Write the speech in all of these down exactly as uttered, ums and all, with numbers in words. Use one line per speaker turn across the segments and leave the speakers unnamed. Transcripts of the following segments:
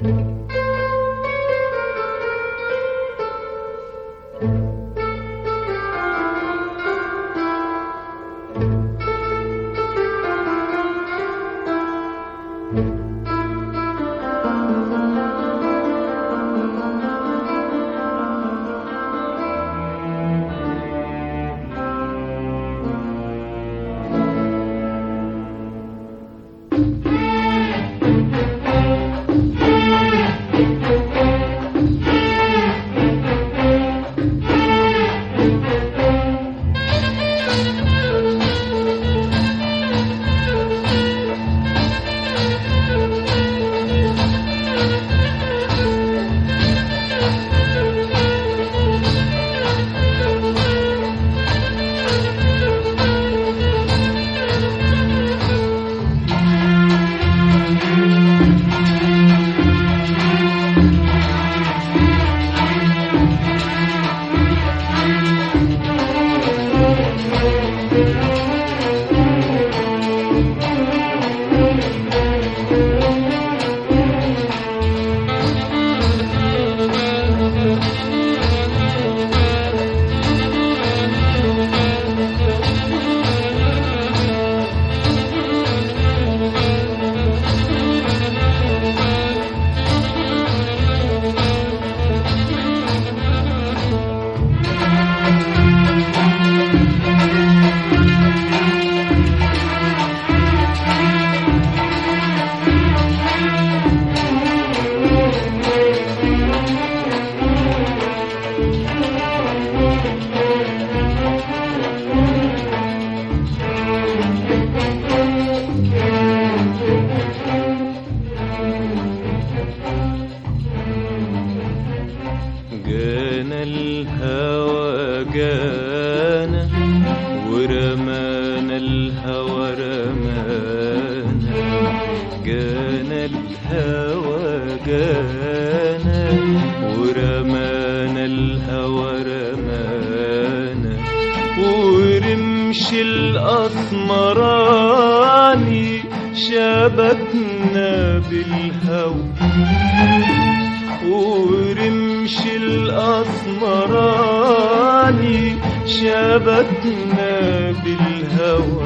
جانا الهوى جانا ورمانا الهوى رمانا، جانا الهوى جانا ورمانا الهوى رمانا، ورمش الأسمراني شبكنا بالهوى، ورمش الأسمراني شبكنا بالهوى،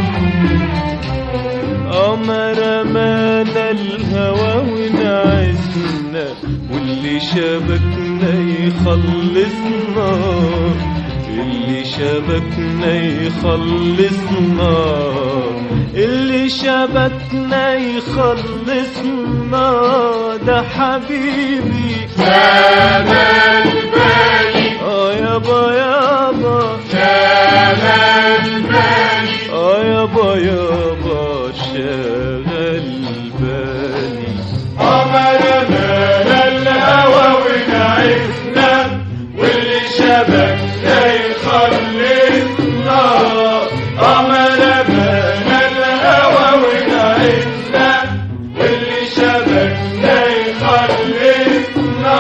أما رمانا الهوى ونعسنا واللي شبكنا يخلصنا، اللي شبكنا يخلصنا، اللي شبكنا يخلصنا، ده حبيبي
شغل بالي،
اه يابا يابا
شغل بالي،
اه يابا يابا شغل بالي.
أما رمانا الهوى ونعسنا واللي شبكنا يخلصنا، أما رمانا الهوى ونعسنا واللي شبكنا يخلصنا،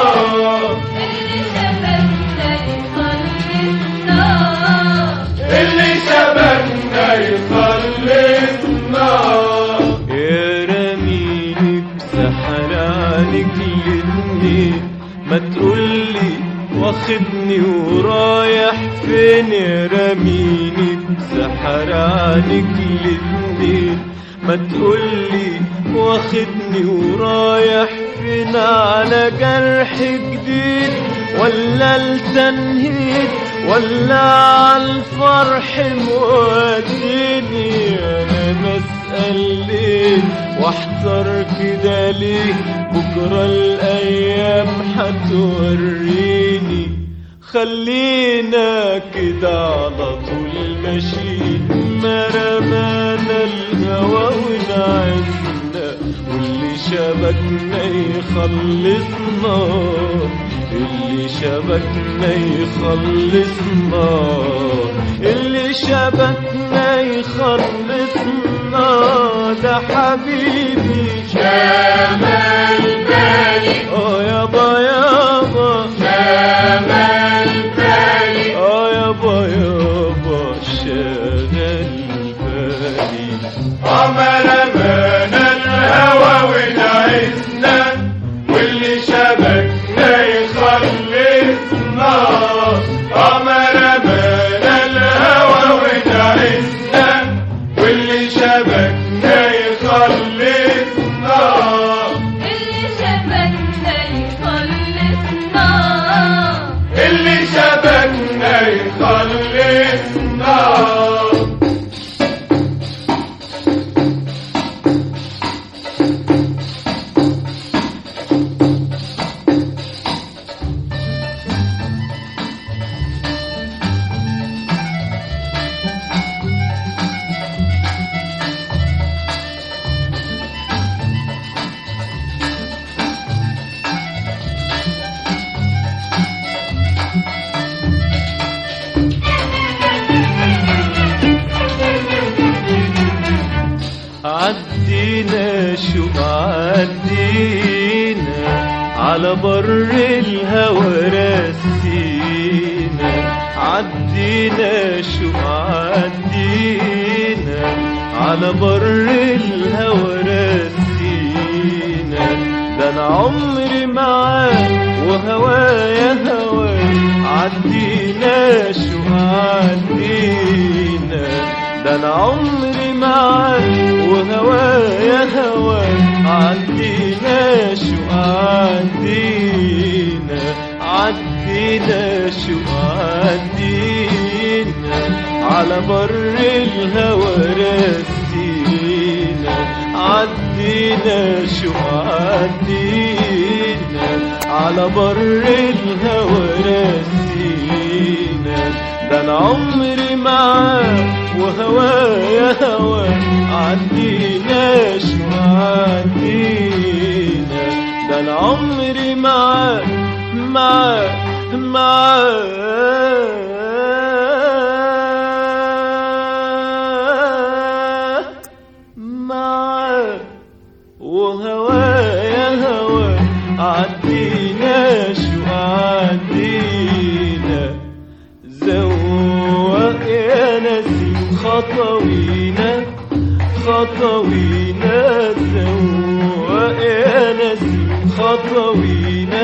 اللي شبكنا يخلصنا.
يا رميني بسحر عنك الاتنين، ما تقولي واخدني ورايح فين، يا رميني بسحر عنك الاتنين، ما تقولي واخدني ورايح فين، على جرح جديد ولا التنهيد ولا عالفرح موديني، انا بسأل ليه واحتار كده ليه، بكرة الايام هتوريني، خلينا كده على طول ماشيين، ما رمانا الهوى ونعسنا واللي شبكنا يخلصنا، اللي شبكنا يخلصنا، اللي شبكنا يخلصنا، ده حبيبي
شغل بالي،
اه يابا يابا
شغل بالي،
اه يابا يابا شغل بالي.
أما رمانا الهوى ونعسنا
عدينا شو عدينا على بر الهوى رسينا عدينا شو عدينا على بر الهوى رسينا ده انا عمري معاك وهوايا هواك عدينا شو عدينا ده انا عمري معاك وهوايا هواك عدينا شو عدينا عدينا شو عدينا على بر الهوى رسينا عدينا شو عدينا على بر الهوى رسينا ده انا عمري معاك وهوايا هواك عدينا شو عدينا ده انا عمري معاك معاك معاك معاك وهوايا هواك عدينا شو عدينا زوق يا نسيم خطوينا خطوينا زوق يا نسيم خطوينا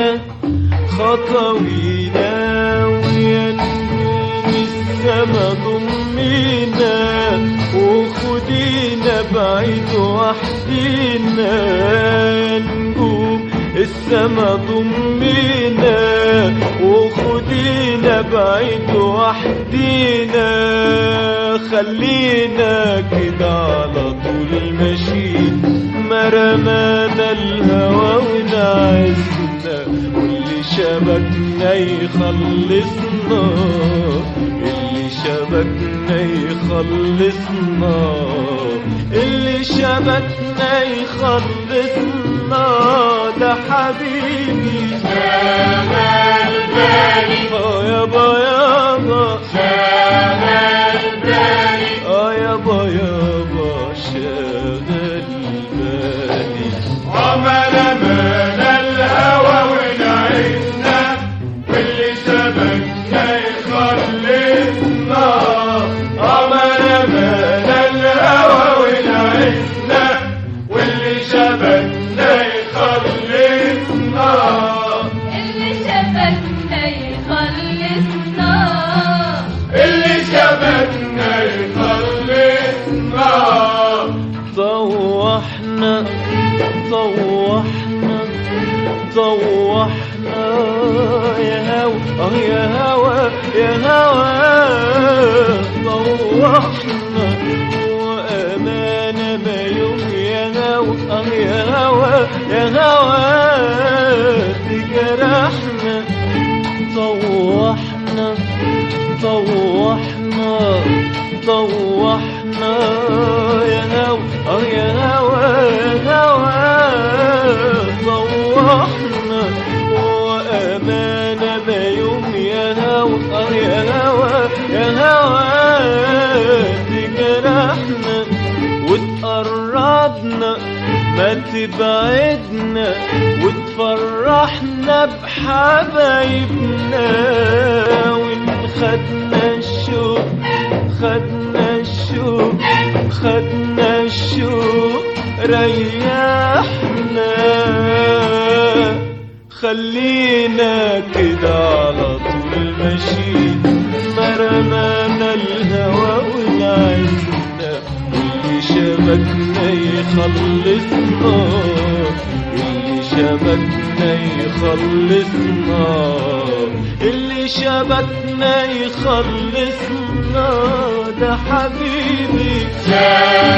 خطوينا ويا نجوم السما ضمينا وخدينا بعيد وحدينا نجوم السما ضمينا وخدينا بعيد وحدينا خلينا كده على طول ماشيين ما رمانا الهوى ونعزنا واللي شبكنا يخلصنا اللي شبكنا يخلصنا اللي شبكنا يخلصنا ده حبيبي
شغل بالي
اه يابا يابا
شغل بالي
اه يابا يابا شغل بالي
عمل مانا الهوى ونعيشنا واللي شبكنا يخلصنا عمل مانا الهوى ونعيشنا واللي شبكنا يخلصنا
اللي شبكنا يخلصنا
اللي شبكنا يخلصنا
طوحنا طوحنا طوحنا يا هوا اه يا هوا يا هوا طوحنا وأمانة ما يوم يا هوا اه يا هوا يا هوا تجرحنا طوحنا طوحنا طوحنا يا هوا اه يا هوا يا هوا طوحنا وأمانة ما يوم يا هوا اه يا هوا يا هوا تجرحنا وتقربنا ما تبعدنا وتفرحنا بحبايبنا وإن خدنا الشوق خدنا الشوق خدنا الشوق ريحنا خلينا كده على طول ماشيين ما رمانا الهوى ونعزنا واللي شبكنا يخلصنا اللي شبكنا يخلصنا اللي شبكنا يخلصنا ده حبيبي
شغل